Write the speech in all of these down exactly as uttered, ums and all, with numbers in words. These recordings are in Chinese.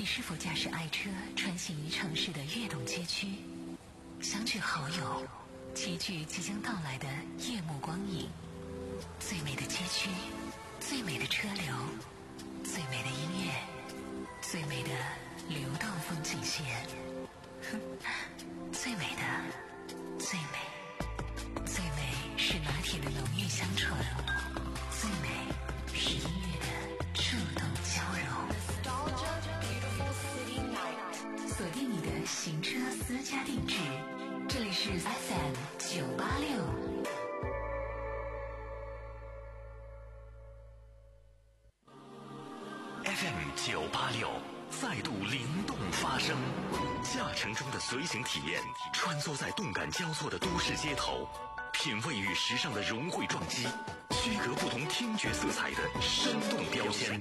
是否驾驶爱车穿行于城市的跃动街区，相聚好友，齐聚即将到来的夜幕光影？最美的街区，最美的车流，最美的音乐，最美的流动风景线，最美的最美最美是拿铁的浓郁香醇，最美是音乐的触动交融。锁定你的行车私家定制，这里是 F M 九八六。 F M 九八六再度灵动发声，驾乘中的随行体验，穿梭在动感交错的都市街头，品味与时尚的融汇撞击，区隔不同听觉色彩的生动标签。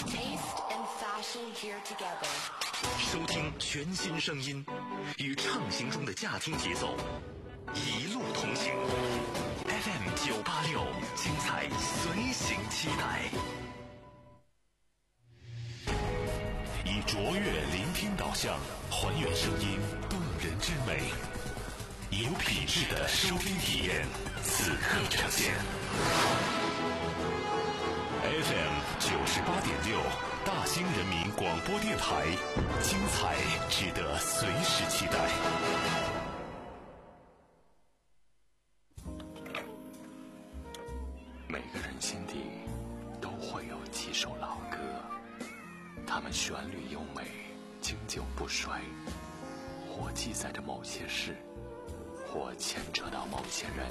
收听全新声音，与畅行中的驾听节奏，一路同行。F M 九八六，精彩随行期待。以卓越聆听导向，还原声音动人之美，有品质的收听体验，此刻呈现。F M 九十八点六，大兴人民广播电台，精彩值得随时期待。每个人心底都会有几首老歌，它们旋律优美，经久不衰，或记载着某些事，或牵扯到某些人。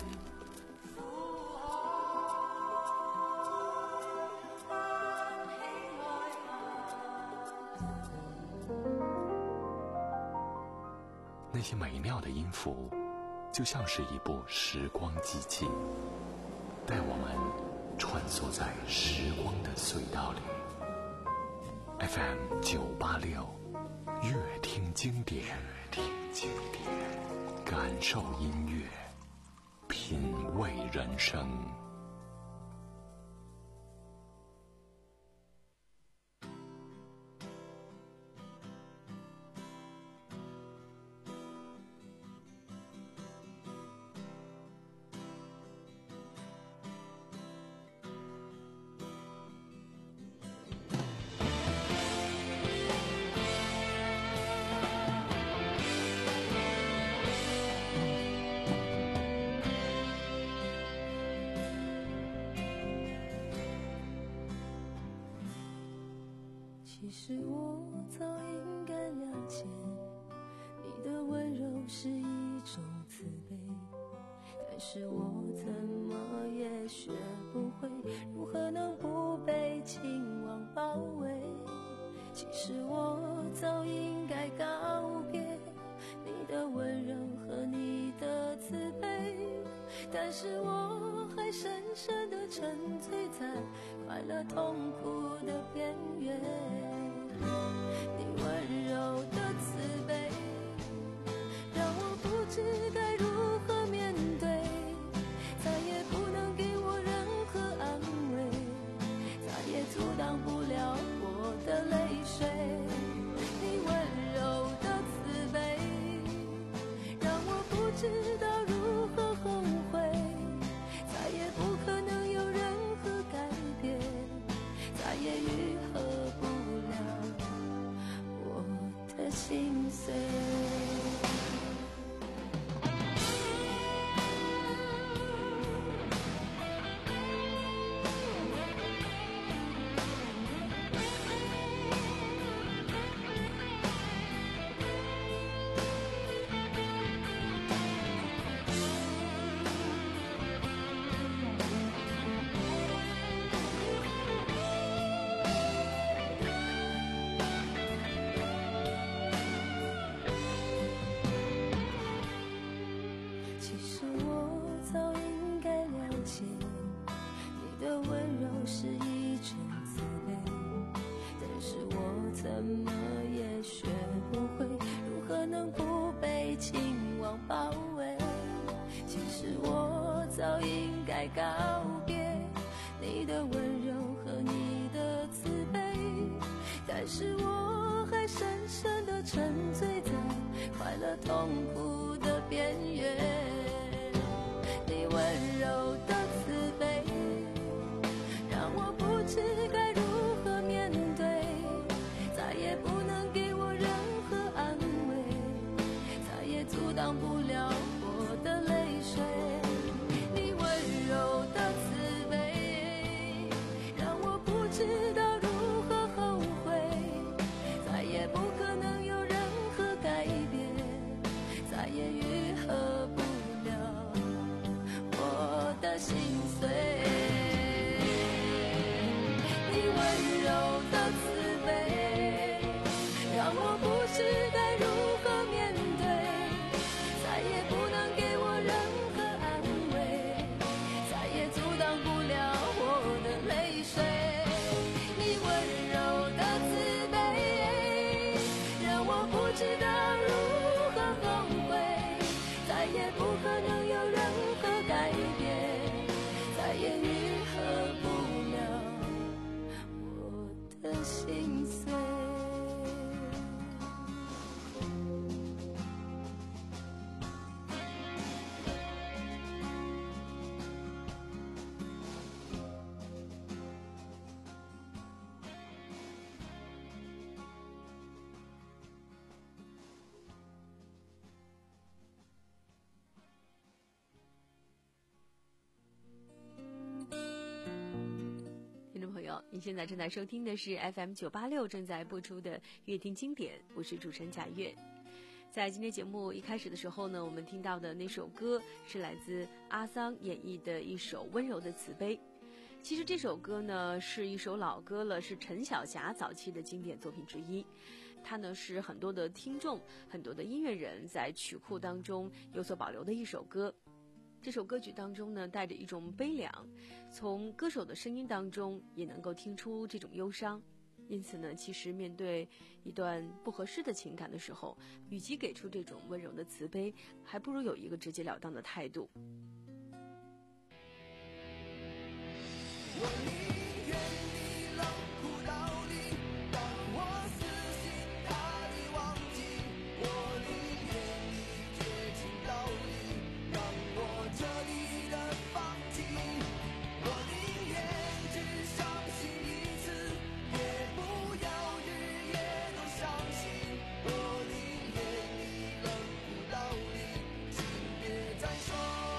那些美妙的音符，就像是一部时光机器，带我们穿梭在时光的隧道里。F M 九八六，乐听经典，乐听经典，感受音乐，品味人生。 其实我早应该了解，你的温柔是一种慈悲，但是我怎么也学不会，如何能不被情网包围。其实我早应该告别你的温柔和你的慈悲，但是我还深深地沉醉在快乐痛苦的边缘。你温柔的慈悲让我不知该如何面对，再也不能给我任何安慰，再也阻挡不了我的泪水。你温柔的慈悲让我不知道如何后悔，再也不可能有任何改变，再也愈合不了我的心碎。是一种慈悲，但是我怎么也学不会，如何能不被情网包围。其实我早应该告别你的温柔和你的慈悲，但是我还深友，您现在正在收听的是 F M 九八六正在播出的乐听经典，我是主持人贾月。在今天节目一开始的时候呢，我们听到的那首歌是来自阿桑演绎的一首温柔的慈悲。其实这首歌呢是一首老歌了，是陈晓霞早期的经典作品之一。它呢是很多的听众、很多的音乐人在曲库当中有所保留的一首歌。这首歌曲当中呢带着一种悲凉，从歌手的声音当中也能够听出这种忧伤。因此呢，其实面对一段不合适的情感的时候，与其给出这种温柔的慈悲，还不如有一个直截了当的态度。 我宁愿你冷酷到底，让我死心塌地忘记。我宁愿你绝情到底，让我彻底的放弃。我宁愿只伤心一次，也不要日夜都伤心。我宁愿你冷酷到底，请别再说。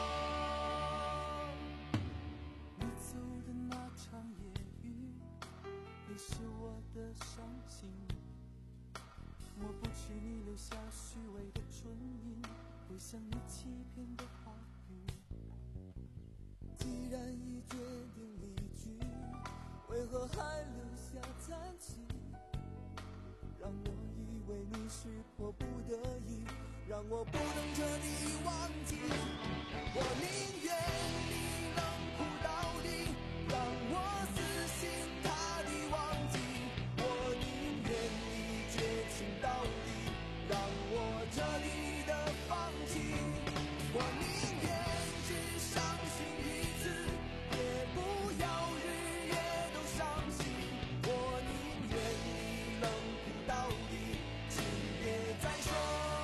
你走的那场夜雨，你是我的伤心。抹不去你留下虚伪的唇印，会像你欺骗的话语。既然已决定离去，为何还留下残疾？让我以为你是迫不得已，让我不能彻底忘记。我宁愿你冷酷到底，让我死心塌地忘记。我宁愿你绝情到底，让我彻底的放弃。我宁愿只伤心一次，也不要日夜都伤心。我宁愿你冷酷到底，请别再说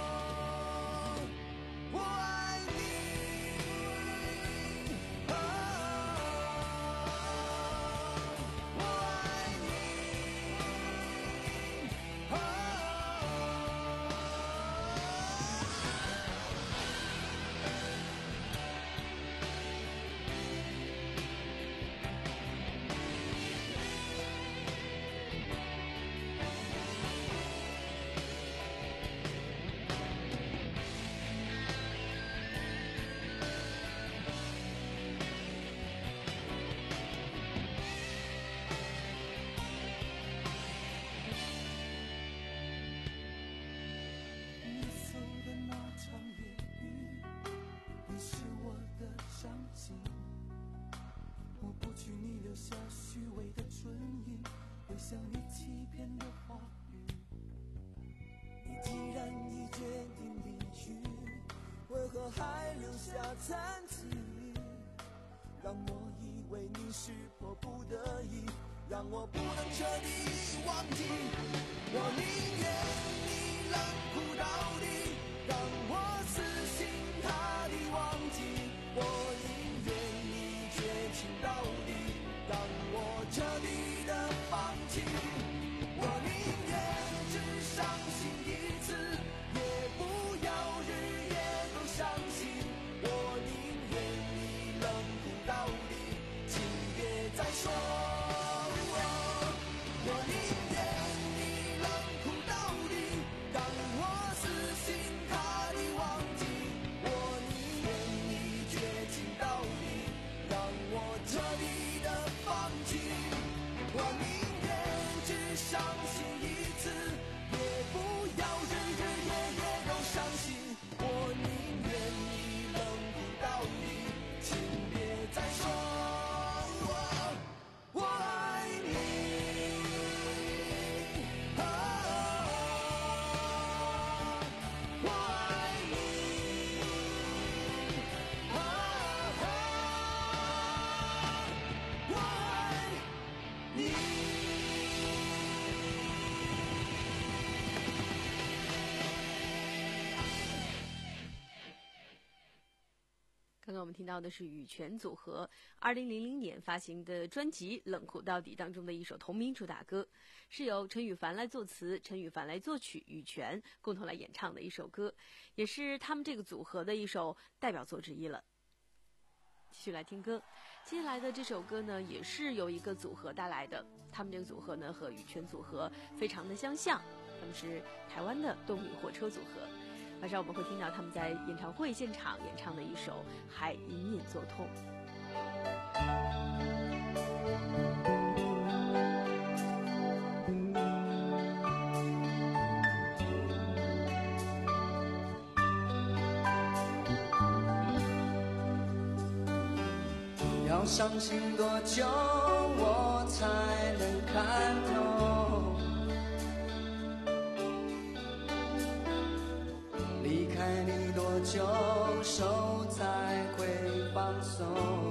我爱你。啊，我爱你。啊。你走的那场夜雨，你是我的伤心。抹不去你留下虚伪的唇印，会像你欺骗的话语。你既然已决定离去，为何还留下残疾？让我以为你是迫不得已，让我不能彻底忘记。我宁愿你冷酷到底，让我死心塌地忘记。我宁愿你绝情到底，让我彻底的放弃。我宁愿只伤心一次，也不要日夜都伤心。我宁愿你冷酷到底，请别再说我宁愿你冷酷到底，让我死心塌地忘记。我宁愿你绝情到底，让我彻底的放弃。我宁愿只伤心一次，也不要日日夜夜都伤心。我宁愿你冷酷到底，请别再说我爱你。啊，我爱你。啊，我爱你。 刚刚我们听到的是羽泉组合二零零零年发行的专辑《冷酷到底》当中的一首同名主打歌，是由陈羽凡来作词，陈羽凡来作曲，羽泉共同来演唱的一首歌，也是他们这个组合的一首代表作之一了。继续来听歌， 接下来的这首歌呢，也是由一个组合带来的，他们这个组合呢和羽泉组合非常的相像，他们是台湾的动力火车组合。马上我们会听到他们在演唱会现场演唱的一首《还隐隐作痛》。 要伤心多久我才能看透？离开你多久手才会放松？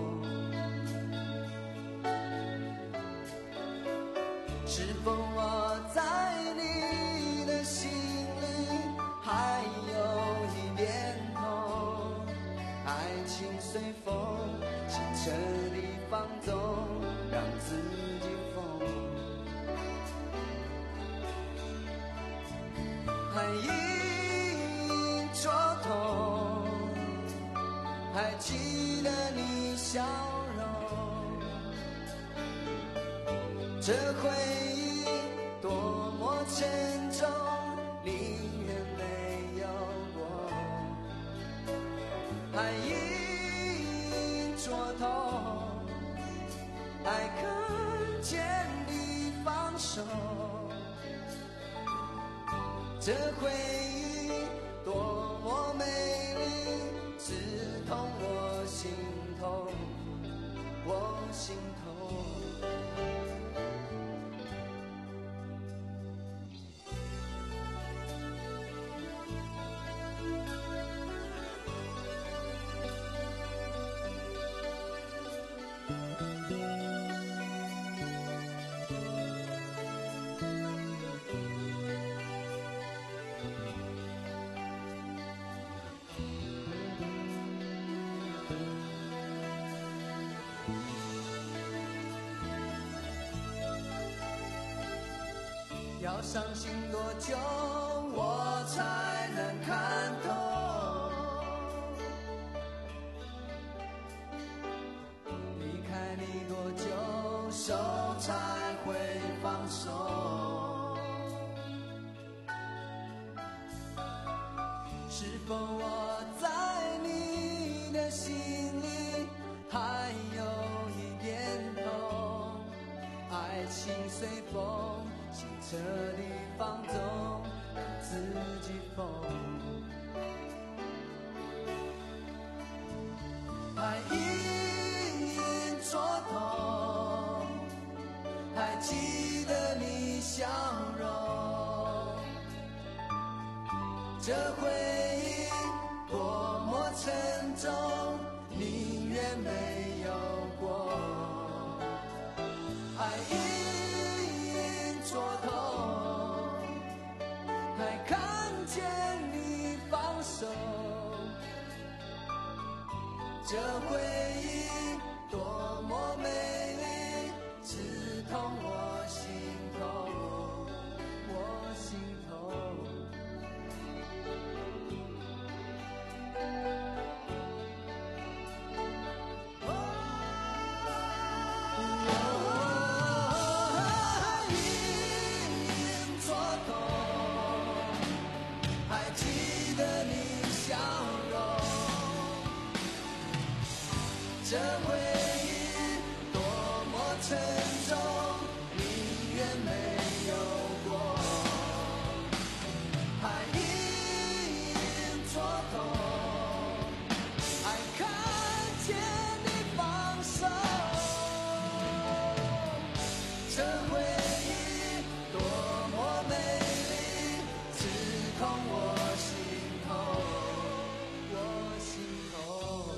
是否我在你的心里还有一点痛？爱情随风彻底放纵，让自己疯，还隐隐作痛，还记得你笑容，这回忆多么沉重，宁愿没有过，还隐隐作痛，还看见你放手，这回忆多么美丽，刺痛我心头，我心头。要伤心多久我才能看透？离开你多久手才会放手？是否我在你的心里还有一点痛？爱情随风彻底放纵，让自己疯，还隐隐作痛，还记得你笑容，这回忆多么沉重，宁愿没有过，还隐作痛，还看见你放手，这回忆多么美丽，刺痛我心头，我心头。这回忆多么沉重，宁愿没有过，还隐隐作痛，还看见你放手，这回忆多么美丽，刺痛我心头，我心头。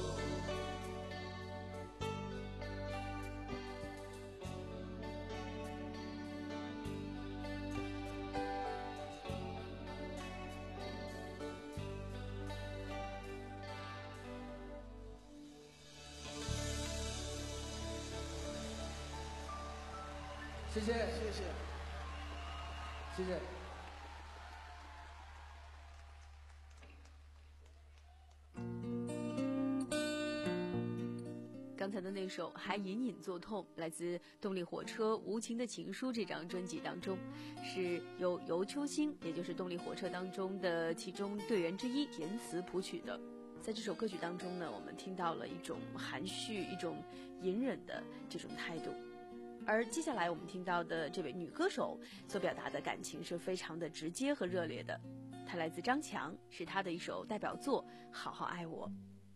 谢谢，谢谢，谢谢。 刚刚才的那首还隐隐作痛，来自动力火车《无情的情书》这张专辑当中，是由尤秋兴，也就是动力火车当中的其中队员之一填词谱曲的。在这首歌曲当中呢，我们听到了一种含蓄、一种隐忍的这种态度。而接下来我们听到的这位女歌手所表达的感情是非常的直接和热烈的，她来自张强，是她的一首代表作《好好爱我》。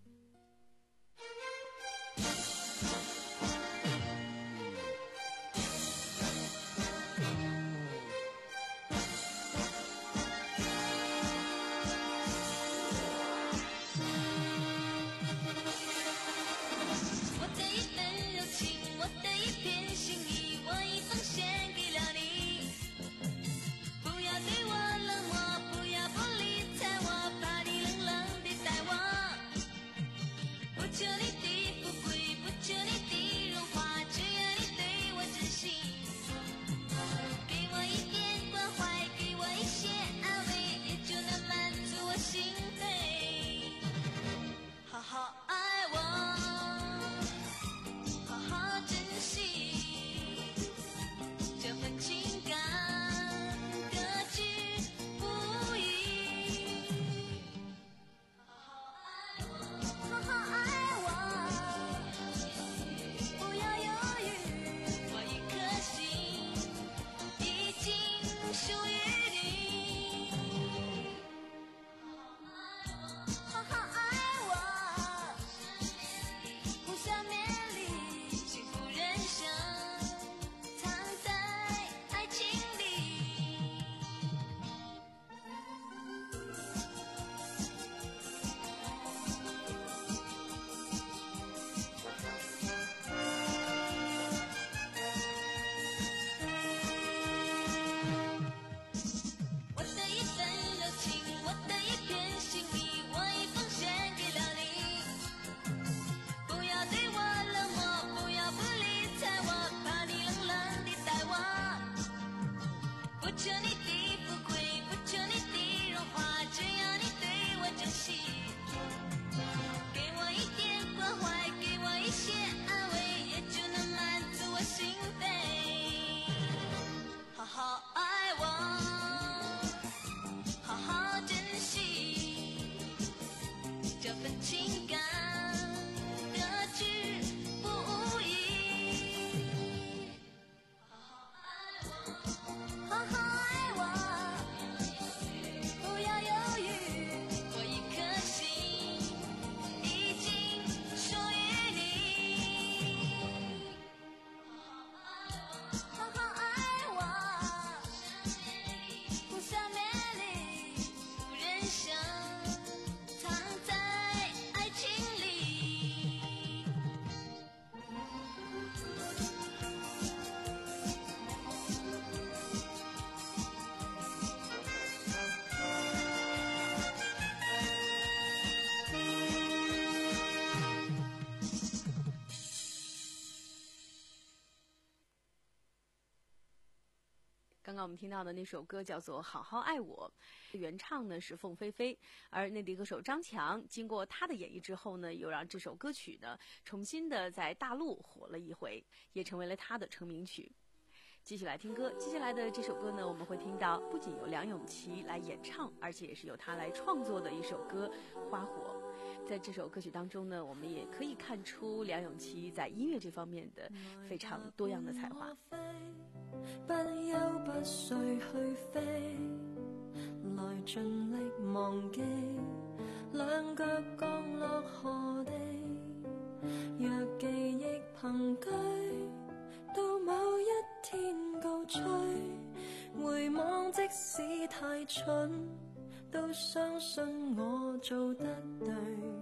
刚刚我们听到的那首歌叫做《好好爱我》，原唱呢是凤飞飞，而内地歌手张强经过他的演绎之后呢，又让这首歌曲呢重新的在大陆火了一回，也成为了他的成名曲。继续来听歌，接下来的这首歌呢，我们会听到不仅由梁咏琪来演唱，而且也是由他来创作的一首歌《花火》。在这首歌曲当中呢，我们也可以看出梁咏琪在音樂這方面的非常多樣的才華。 不休不睡去飛，來盡力忘記兩腳降落河地，若記憶憑據到某一天高吹，回望即使太蠢都相信我做得對，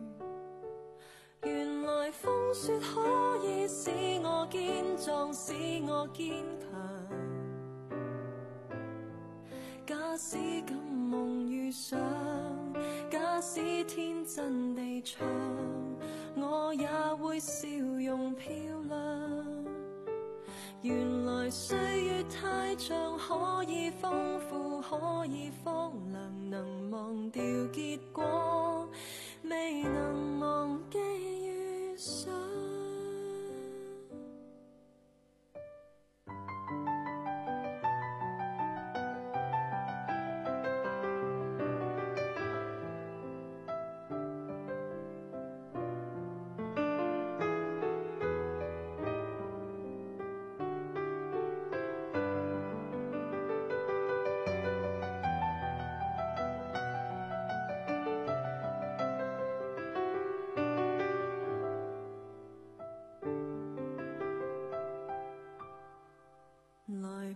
原來風雪可以使我堅壯，使我堅強，假使敢夢遇上，假使天真地唱，我也會笑容漂亮，原來歲月太長，可以豐富，可以荒涼，能忘掉結果，未能忘記遇上。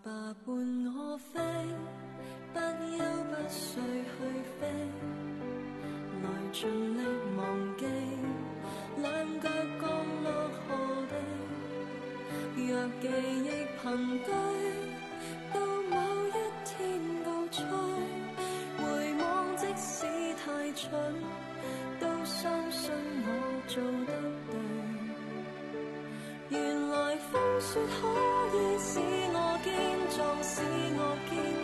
吧，伴我飛，不休不需去飛，來盡力忘記兩腳降落河地。若記憶憑據，到某一天告吹，回望即使太蠢，都相信我做得對。原來風雪可以使我堅壯，使我堅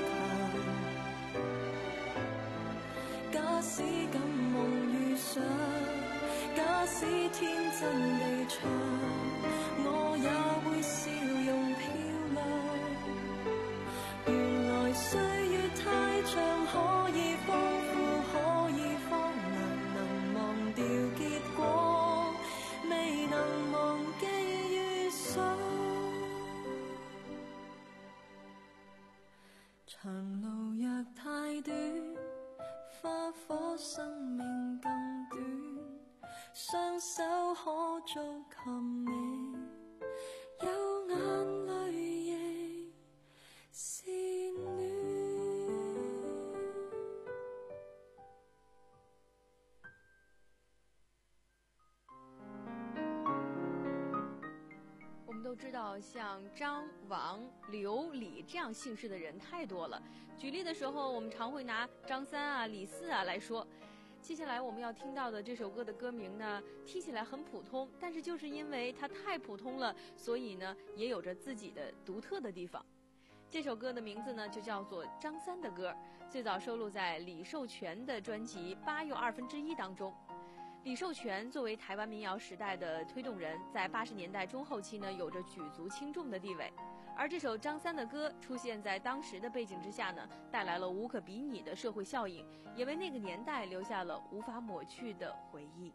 強。假使敢夢遇上，假使天真地唱，我也會笑容漂亮。原來歲月太長，可以豐富，可以荒涼，能忘掉結果，未能忘記遇上。長路若太短，花火生命更短，雙手可做琴你，有眼淚亦是暖。 我们都知道，像张、王、刘、李这样姓氏的人太多了。举例的时候，我们常会拿张三啊、李四啊来说。接下来我们要听到的这首歌的歌名呢，听起来很普通，但是就是因为它太普通了，所以呢，也有着自己的独特的地方。这首歌的名字呢，就叫做《张三的歌》，最早收录在李寿全的专辑《八又二分之一》当中。李寿全作为台湾民谣时代的推动人，在八十年代中后期呢，有着举足轻重的地位。而这首张三的歌出现在当时的背景之下呢，带来了无可比拟的社会效应，也为那个年代留下了无法抹去的回忆。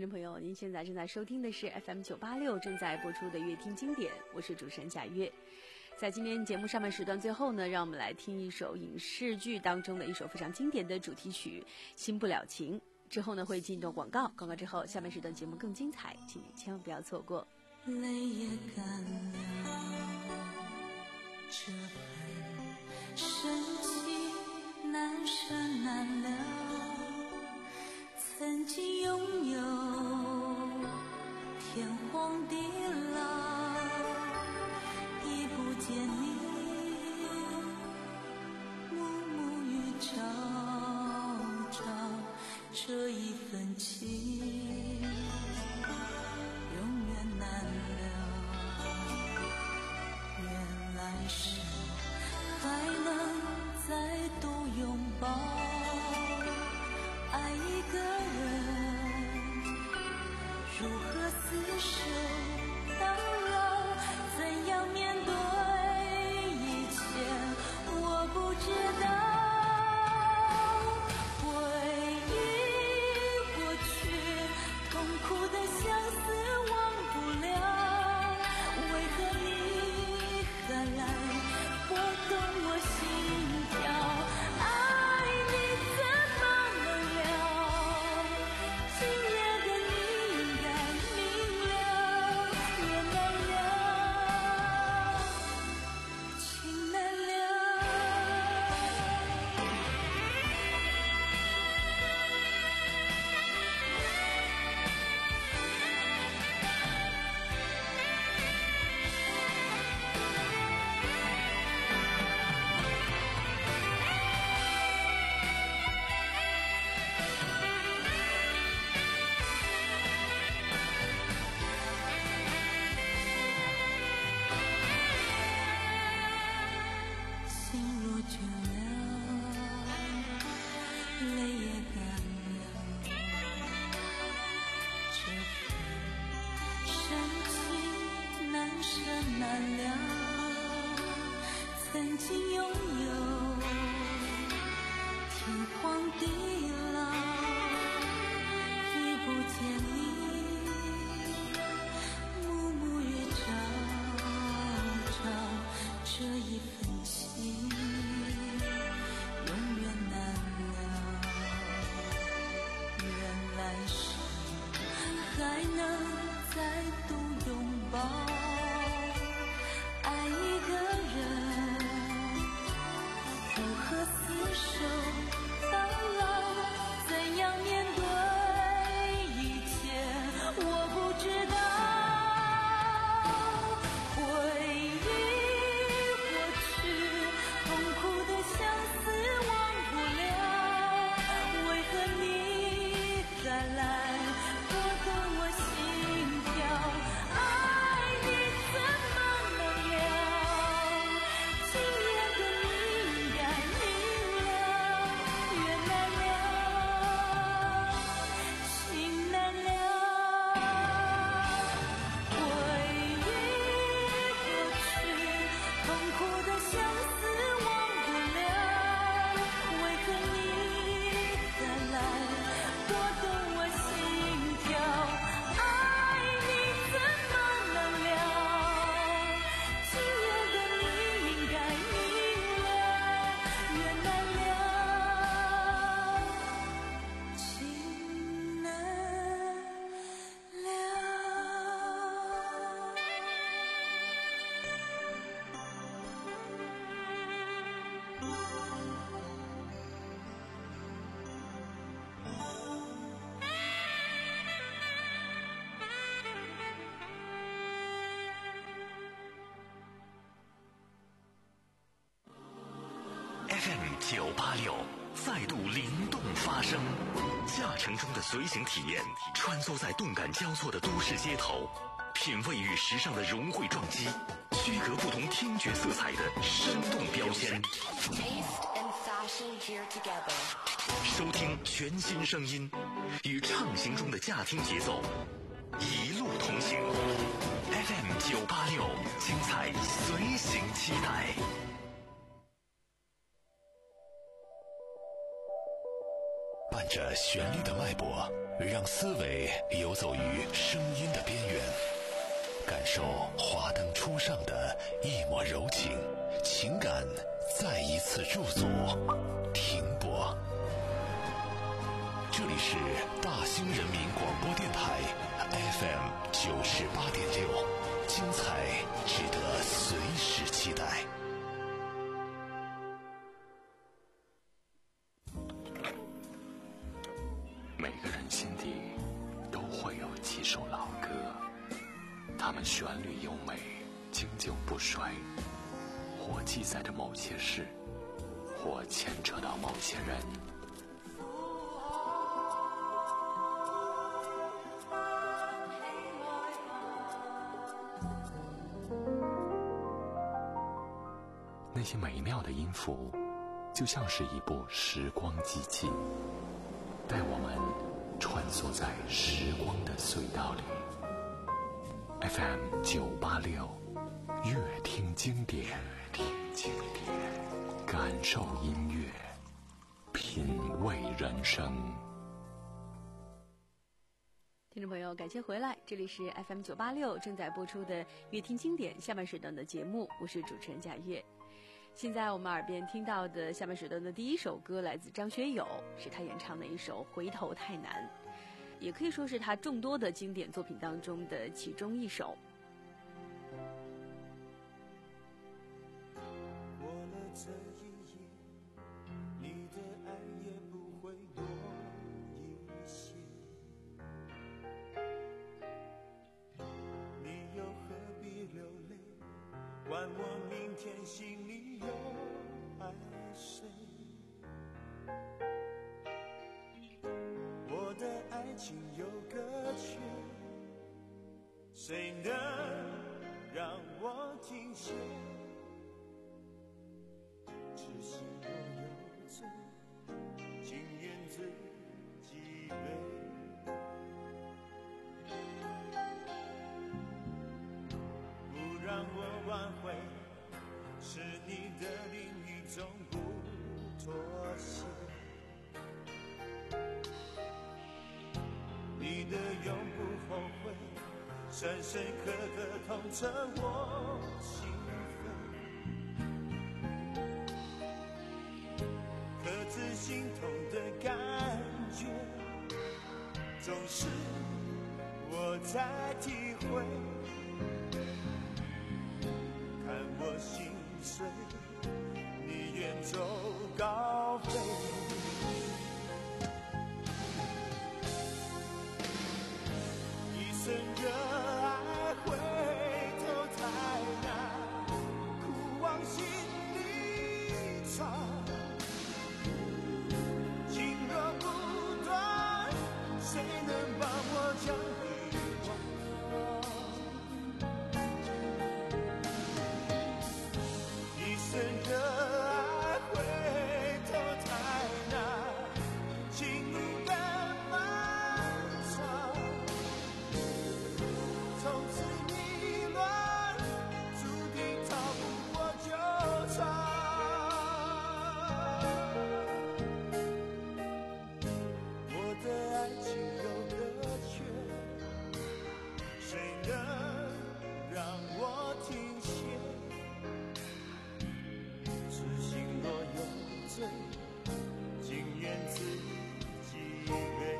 听众朋友，您现在正在收听的是 F M 九八六正在播出的乐听经典，我是主持人贾月。在今天节目上半时段最后呢，让我们来听一首影视剧当中的一首非常经典的主题曲《新不了情》。之后呢会进入广告，广告之后下半时段节目更精彩，请你千万不要错过。 泪也干了，这份深情难舍难了，曾经拥有天荒地老，已不见你暮暮与朝朝，这一份情永远难了，原来是还能再度拥抱，爱一个人如何厮守到老，怎样面对一切我不知道，回忆过去痛苦的相思忘不了，为何你还来拨动我心跳，爱你怎么能了，今夜的你应该明了，缘难了，情难了。心若倦了，泪也干了，这份深情难舍难了，曾经拥有天荒地老，已不见你暮暮与朝朝，这一份情永远难了，原来是还能再度拥抱，爱一个人如何厮守到老，怎样面对一切我不知道，回忆过去痛苦的相思忘不了，为何你还来拨动我心跳，爱你怎么能了，今夜的你应该明了，缘难了，情难了，回忆过去痛苦的相思忘不了，为何你还来拨动我心跳，爱你怎么能了，今夜的你应该明了，缘难了，情难了。 F M 九八六再度灵动发声，驾乘中的随行体验，穿梭在动感交错的都市街头，品味与时尚的融汇撞击，区隔不同听觉色彩的生动标签。收听全新声音，与畅行中的驾听节奏，一路同行。F M 九八六，精彩随行期待。 伴着旋律的脉搏，让思维游走于声音的边缘，感受华灯初上的一抹柔情，情感再一次驻足停泊。这里是大兴人民广播电台 F M 九十八点六，精彩值得随时期待。 每个人心底都会有几首老歌，它们旋律优美，经久不衰，或记载着某些事，或牵扯到某些人。那些美妙的音符，就像是一部时光机器，带我们穿梭在时光的隧道里。F M 九八六，乐听经典，听经典，感受音乐，品味人生。 听众朋友，感谢回来，这里是 F M 九八六正在播出的乐听经典下半时段的节目，我是主持人贾月。现在我们耳边听到的下半时段的第一首歌来自张学友，是他演唱的一首《回头太难》，也可以说是他众多的经典作品当中的其中一首。 过了这一夜，你的爱也不会多一些，你又何必流泪，管我明天心里有爱谁。我的爱情有个缺，谁能让我停歇？痴心若有罪，情愿自己背。不让我挽回，是你的另一种不妥协。你的永不后悔，深深刻刻痛彻我心扉。可知心痛的感觉，总是我在体会。看我心碎，你远走高飞。一生热爱回头太难，苦往心里藏。情若不断，谁能帮我将你忘？一生热爱回头太难，情路更漫长。从此迷乱，注定逃不过纠缠。我的爱情有个缺，谁能让我停歇？痴心若有罪，情愿自己背。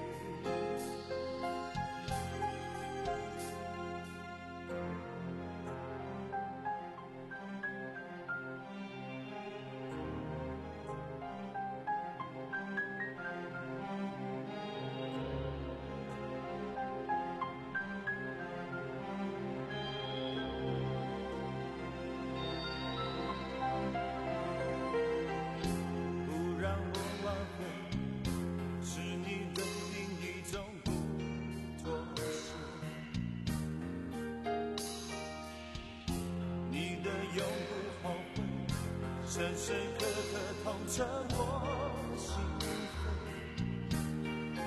不让我挽回，是你的另一种不妥协。你的永不后悔，深深刻刻痛彻我心扉。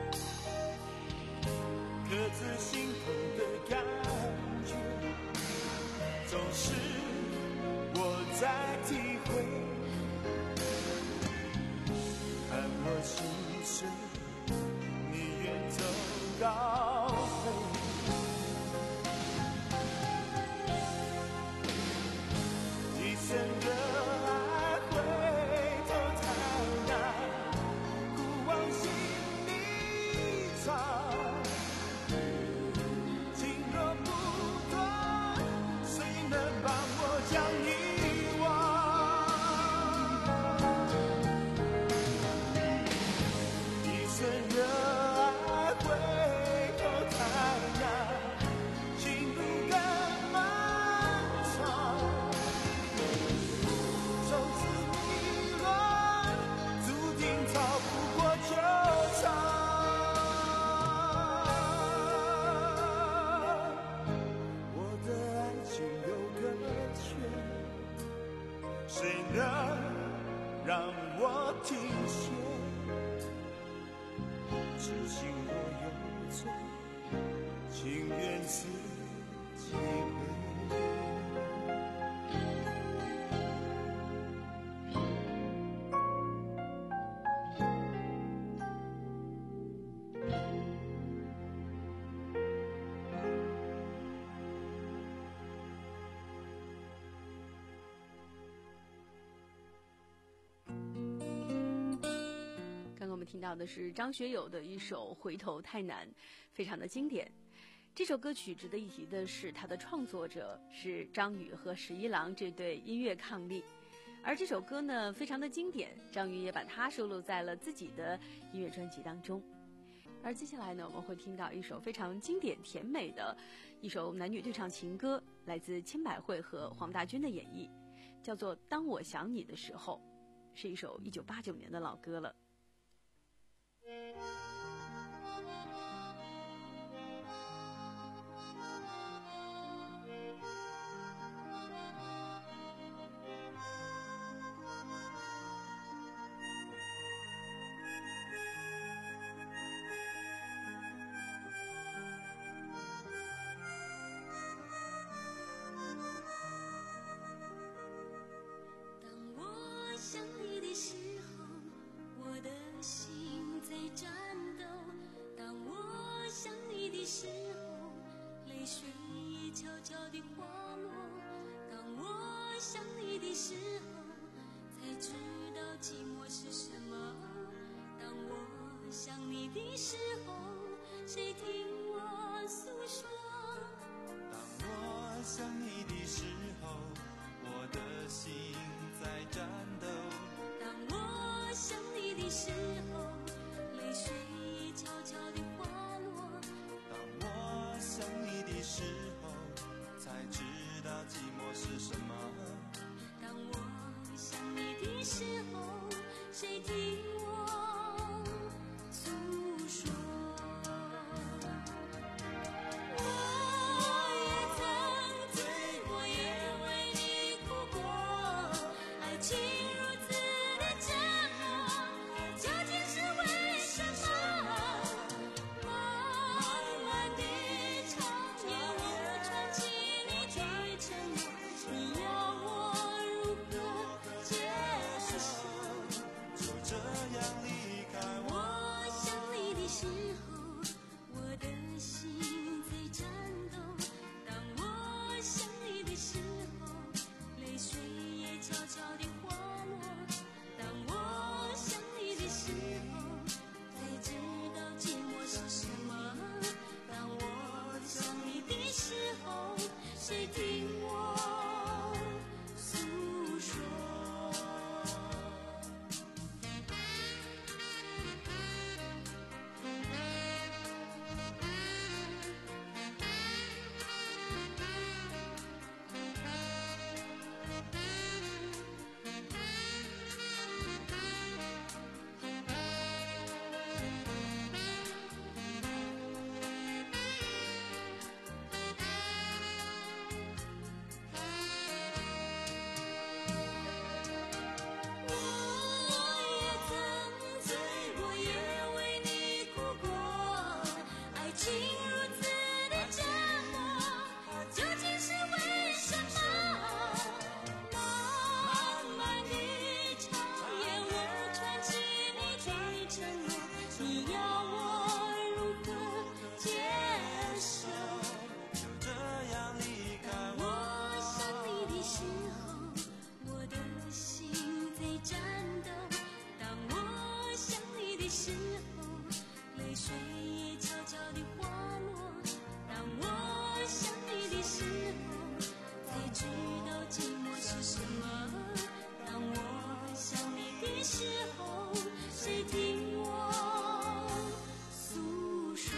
可知心痛的感觉，总是我在体会。看我心碎， 高飞。一生热爱回头看那古往心里藏，情若不断，谁能帮我将遗忘？一生热爱回头看那情路更漫长，从此迷乱，注定逃不过纠缠。我的爱情有个缺，谁能让我停歇？痴心若有罪，情愿自己背。 刚刚我们听到的是张学友的一首《回头太难》，非常的经典。这首歌曲值得一提的是，它的创作者是张宇和十一郎这对音乐伉俪，而这首歌呢非常的经典，张宇也把它收录在了自己的音乐专辑当中。而接下来呢，我们会听到一首非常经典甜美的一首男女对唱情歌，来自千百惠和黄大军的演绎，叫做《当我想你的时候》，是一首一九八九年的老歌了。 当我想你的时候，我的心在颤抖。当我想你的时候，泪水悄悄地滑落。当我想你的时候，才知道寂寞是什么。当我想你的时候，谁听我诉说？ 当我想你的时候，我的心在颤抖。 当我想你的时候，泪水悄悄地滑落。 当我想你的时候，才知道寂寞是什么。 当我想你的时候，谁听我诉说？我也曾醉过，也为你哭过，爱情如此的折磨，究竟听我诉说。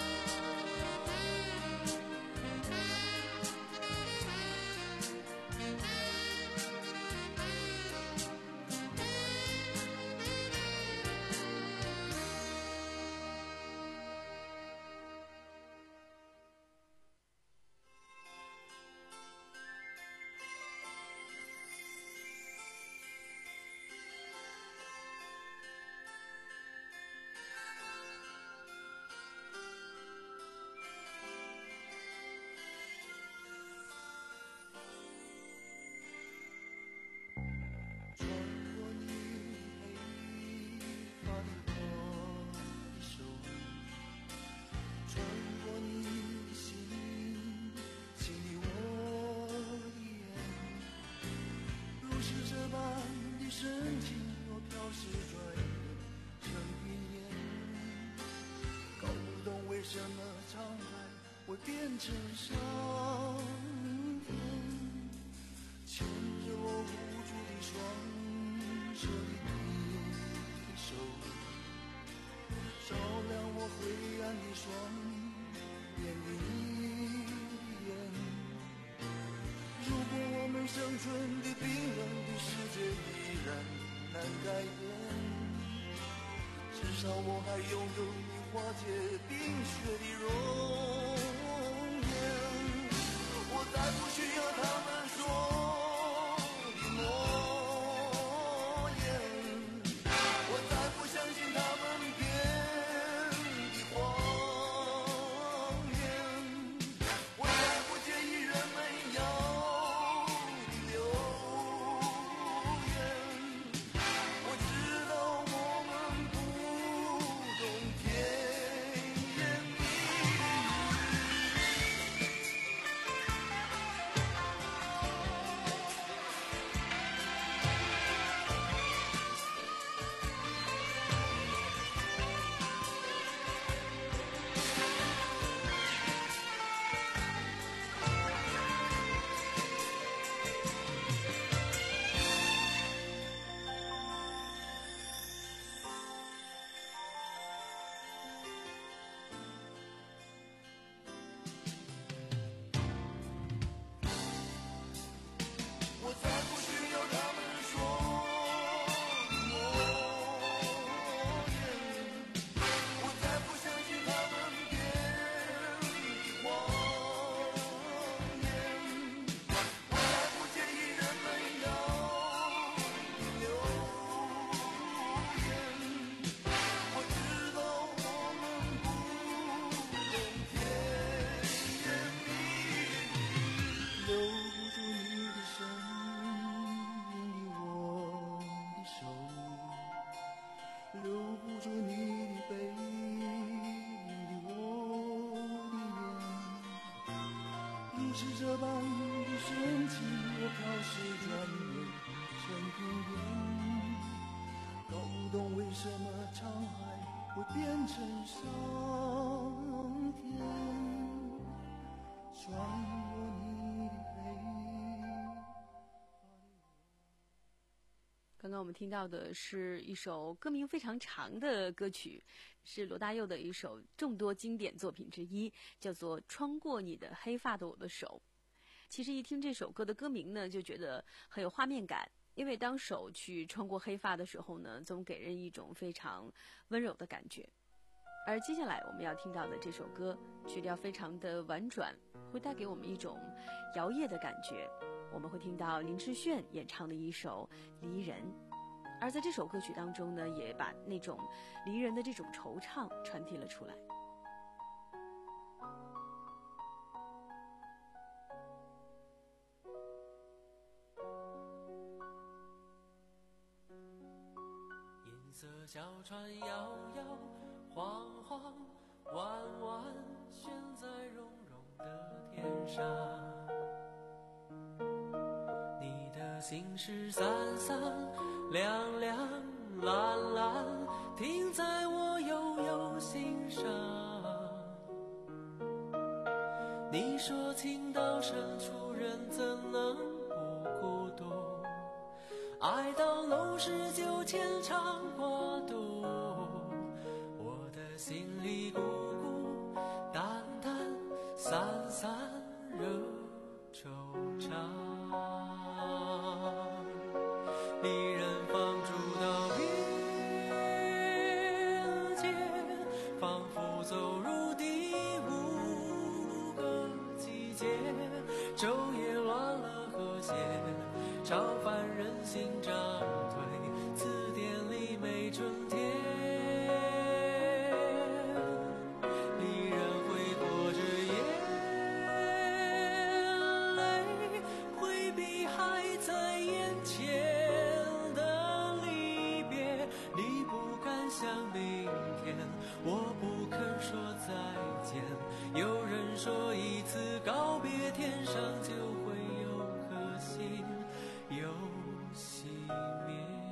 深情若飘逝，转眼成云烟。搞不懂为什么沧海会变成桑田，牵着我无助的双手的手，照亮我灰暗的双眼的眼。如果我们生存的冰冷的世界依然难改变，至少我还拥有你化解冰雪的容颜。我再不需要他们说的诺言，我再不相信他们编的谎言，我再不介意人们要是这般的深情，我飘逝转眼成云烟，搞不懂为什么沧海会变成桑田，穿过你的黑。 刚刚我们听到的是一首歌名非常长的歌曲，是罗大佑的一首众多经典作品之一，叫做《穿过你的黑发的我的手》。其实一听这首歌的歌名呢，就觉得很有画面感，因为当手去穿过黑发的时候呢，总给人一种非常温柔的感觉。而接下来我们要听到的这首歌，曲调非常的婉转，会带给我们一种摇曳的感觉。我们会听到林志炫演唱的一首《离人》，而在这首歌曲当中呢，也把那种离人的这种惆怅传递了出来。 银色小船摇摇晃晃，弯弯悬在绒绒的天上。你的心事散散亮亮蓝蓝，停在我悠悠心上。你说情到深处人怎能不孤独，爱到浓时就牵肠挂肚。 心里孤孤单单，散散惹惆怅。离人放逐到边界，仿佛走入第五个季节，昼夜乱了和谐，超凡人心涨退，字典里没春天。离人挥霍着眼泪，回避还在眼前的离别。你不敢想明天，我不肯说再见。有人说一次告别，天上就会有颗星又熄灭。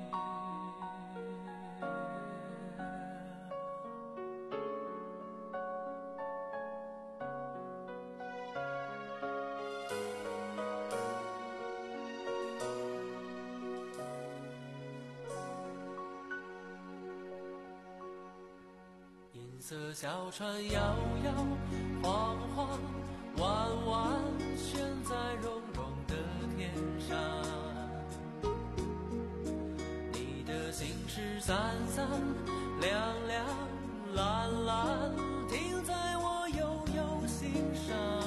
银色小船摇摇晃晃，弯弯悬在绒绒的天上。你的心事散散亮亮蓝蓝，停在我悠悠心上。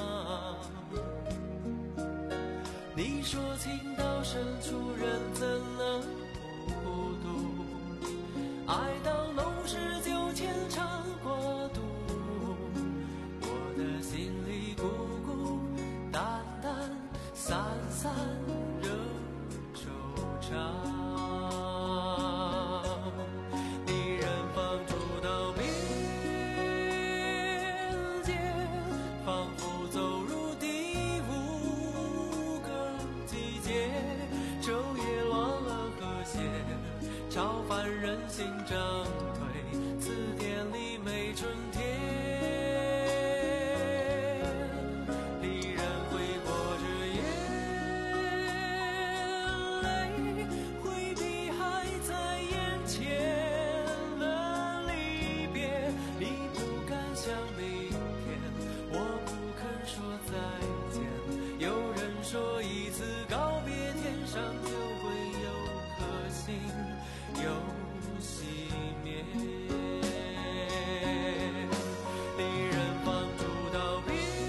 你说情到深处人怎能不孤独，爱到浓时就牵肠过度。我的心里孤孤单单，散散惹惆怅。离人放逐到边界，仿佛走入第五个季节，昼夜乱了和谐，超凡人心涨退，字典里没春天。离人挥霍着眼泪，回避还在眼前的离别。你不敢想明天，我不肯说再见。有人说一次告别，天上就会有颗星又熄灭。离人放逐到边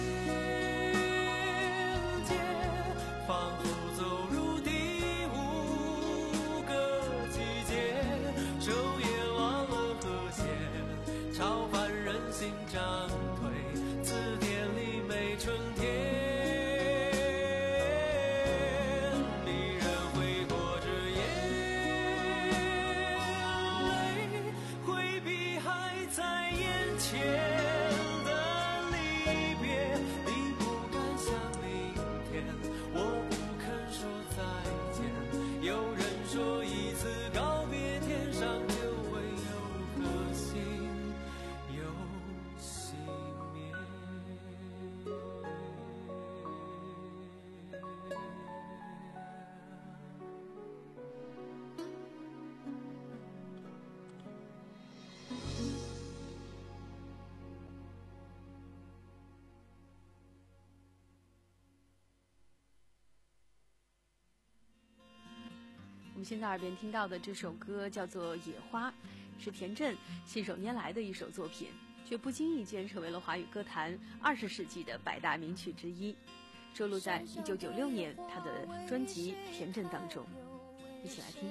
界，仿佛走入第五个季节，昼夜乱了和谐，超凡人心涨退，字典里没春天。离人挥霍着眼泪，回避还在眼前的离别。你不敢想明天，我不肯说再见。有人说一次告别，天上就会有颗星又熄灭。 我们现在耳边听到的这首歌叫做《野花》，是田震信手拈来的一首作品，却不经意间成为了华语歌坛二十世纪的百大名曲之一，收录在一九九六年他的专辑《田震》当中。一起来听。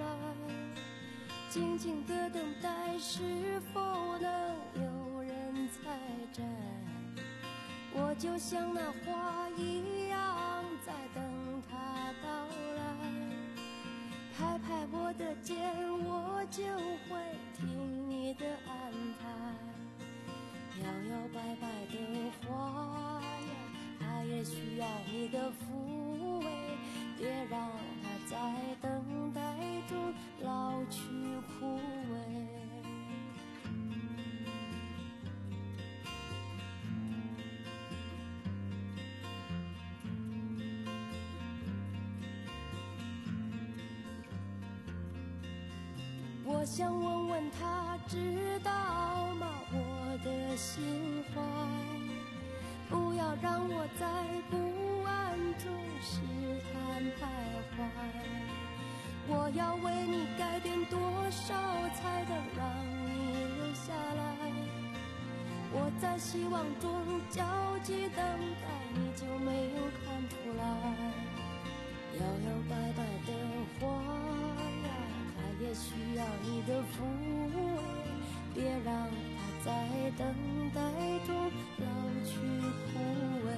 静静的等待，是否能有人采摘？我就像那花一样，在等它到来。拍拍我的肩，我就会听你的安排。摇摇摆摆的花呀，它也需要你的抚慰，别让它在等待中老去枯萎。我想问问他知道吗？我在希望中焦急等待，你就没有看出来，摇摇摆摆的花呀，它也需要你的抚慰，别让它在等待中老去枯萎。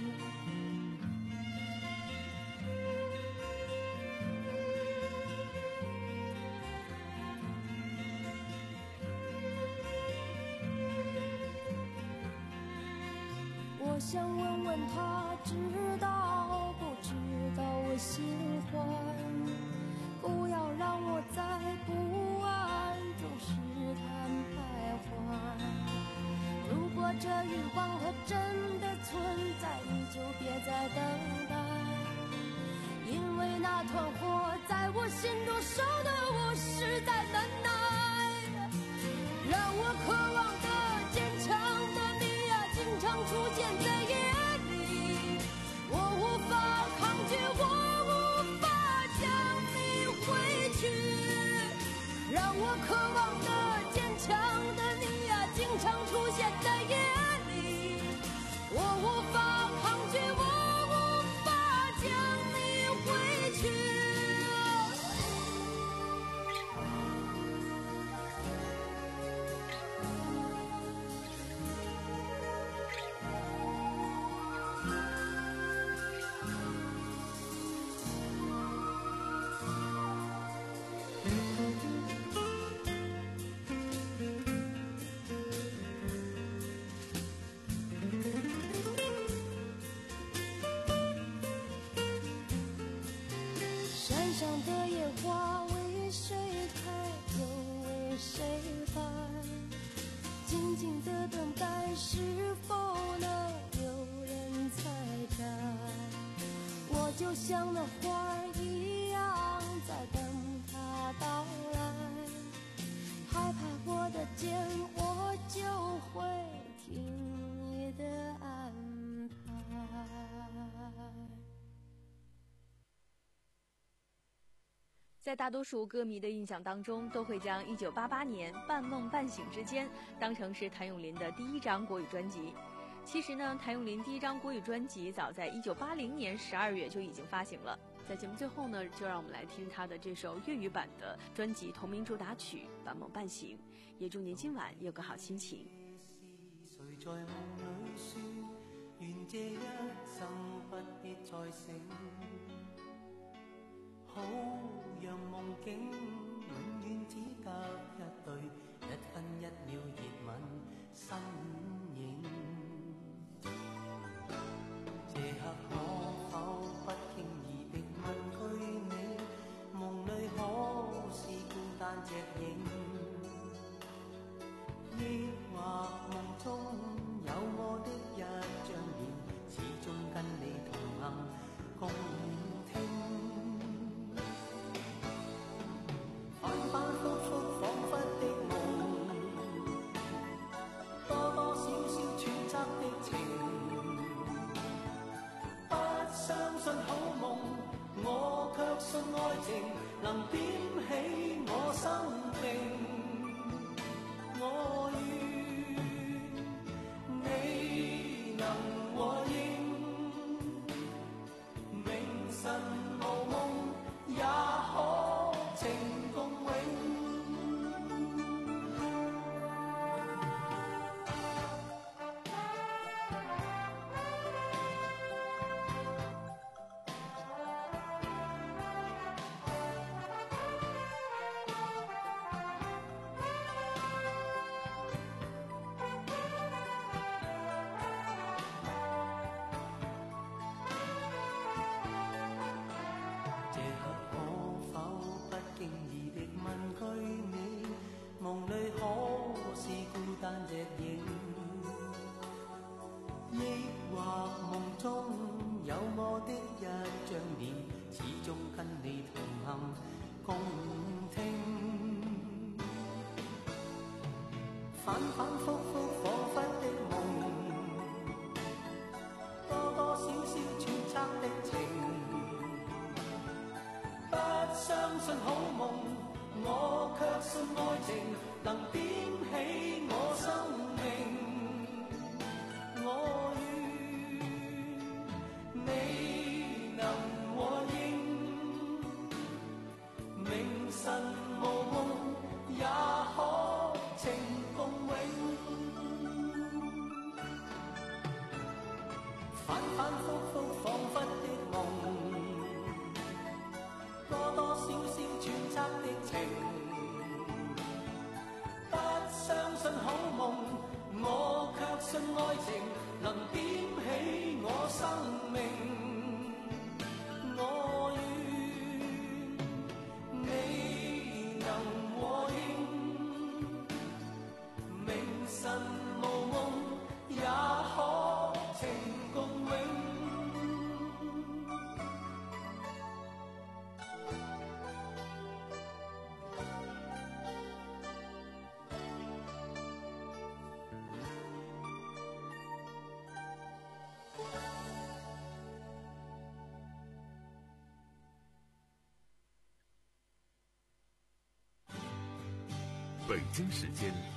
我想问问他，知道不知道我心怀，不要让我在不安中试探徘徊。如果这欲望它真的存在，你就别再等待，因为那团火在我心中烧得我实在难耐，让我渴望的坚强的你呀，经常出现在夜里，我无法抗拒，我无法将你挥去，让我渴望的坚强的你呀，经常出现在夜里，我无法抗拒，我无法将你挥去。山上的野花为谁开，又为谁败？静静的等待，是否能有人采摘？我就像那花儿一样，在等它到来。拍拍我的肩，我就会听你的安排。 在大多数歌迷的印象当中，都会将一九八八年《半梦半醒之间》当成是谭咏麟的第一张国语专辑。其实呢，谭咏麟第一张国语专辑早在一九八零年十二月就已经发行了。在节目最后呢，就让我们来听他的这首粤语版的专辑同名主打曲《半梦半醒》，也祝您今晚有个好心情。 谁在梦里说，愿这一生不必再醒，好让梦境永遠只隔一對，一分一秒熱吻身影。這刻可否不經意地問句你，夢裏可是孤單隻影，抑或夢中有我的一張臉，始終跟你同行共聽。反反复复仿佛的夢，多多少少揣測的情，不相信好夢，我卻信愛情能點起我生命。我願你能和應，明晨無夢也可情共永。這刻可否不經意地問句你，夢裏可是孤單隻影，抑或夢中有我的一張臉，始終跟你同行共聽。反反复复彷彿的夢，多多少少揣測的情，不相信好夢，我卻信愛情能點起我生命。 反反复复仿佛的梦，多多少少揣测的情，不相信好梦，我却信爱情能點起我生命。我願你能和應，明晨無夢也可情共永。 北京时间